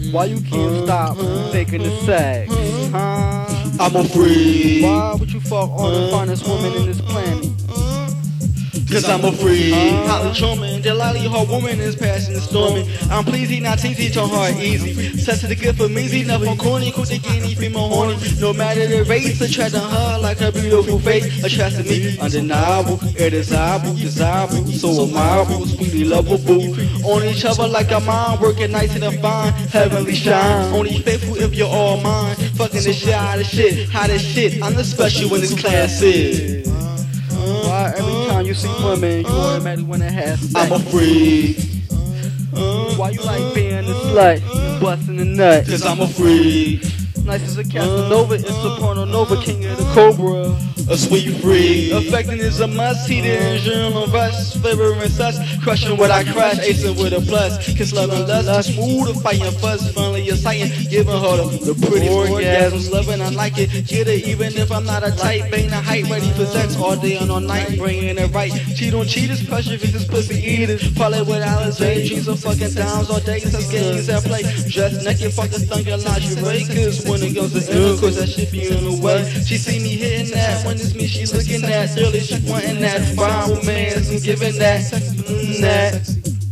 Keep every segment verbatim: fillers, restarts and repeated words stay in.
Why you can't stop taking the sex? Huh? I'm a freak. Why would you fuck on the finest woman in this planet? Cause I'm a freak. Uh, Holly Truman, the lolly her woman is passing the storming. I'm pleasing, not teasy, to her easy. Set to the good for me, see nothing corny, cool the guinea, female horny. No matter the race, attracting her like her beautiful face. Attracting me, undeniable, irresistible, desirable. So admirable, sweetly lovable. On each other like a mind, working nice and fine, heavenly shine. Only faithful if you're all mine. Fucking the shit out of shit, hot as shit. I'm the special in this class is. Why every time you see women, you automatically wanna have sex? I'm a freak. Why you like being a slut and busting the nut? Cause I'm a freak. Nice as a Casanova, it's a porno nova, king of the cobra. A sweet freak. Affecting is a must. Heated and journal rush. Flavoring such. Crushing what I crush. Acing with a plus. Kiss love and lust. Smooth of fighting fuss. Finally exciting. Giving her the, the pretty orgasms. Loving I like it. Get it even if I'm not a type. Bang the height. Ready for sex all day and all night. Bringing it right. Cheat on cheaters. Pressure visits. Pussy eaters. Parlay with Alizé. Dreams of fucking downs all day. Such games at play. Dressed naked. Fucking stunking lingerie. Cause when it goes to intercourse, that shit be in the way. She see me hitting that. When it's me she looking at, early she wanting that. Fine romance and giving that, mm, that.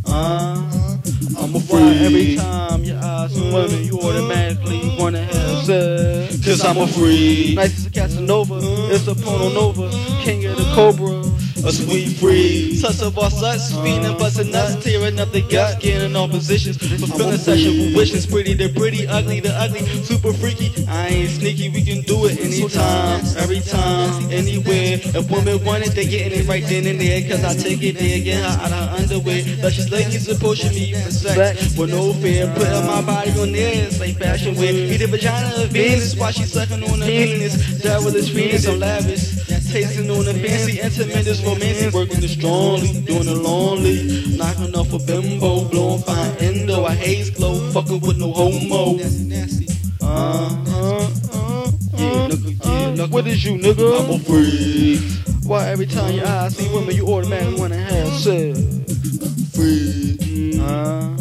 Uh, I'm a freak. Why every time you ask some women, you automatically wanna have sex? Cause I'm a freak. Nice as a Casanova, it's a porno nova, king of the cobra. A sweet freak. Touch of our such, feeding busting nuts, tearing up the gut, getting all positions, fulfilling sexual wishes. Pretty the pretty, ugly the ugly, super freaky. I ain't sneaky, we can do it anytime, every time, anywhere. If women want it, they getting it right then and there. Cause I take it there, get her out of underwear. Luscious ladies approaching me for sex with no fear. Putting my body on theirs like fashion wear. Either vagina or Venus, while she sucking on the penis. Devilish Venus, I'm lavish. Tasting on the fancy, intimate, this romantic, working it strongly, doing it lonely, knocking off a bimbo, blowing fine endo, I haze glow, fucking with no homo. Uh, uh, uh, yeah, nigga, yeah, nigga. What is you, nigga? I'm a freak. Why every time your eyes see women, you automatically wanna have sex? Freak. Uh,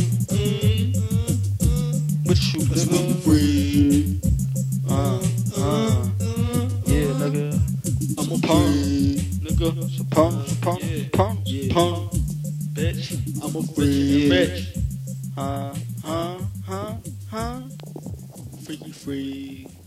what you, nigga? Freak. Uh, uh, yeah, nigga. I'm a Punk, freak. nigga, so punk, so punk, Yeah. punk, Yeah. punk, Bitch, I'm a rich freak. and rich. Huh, huh, huh, huh. Freaky freak.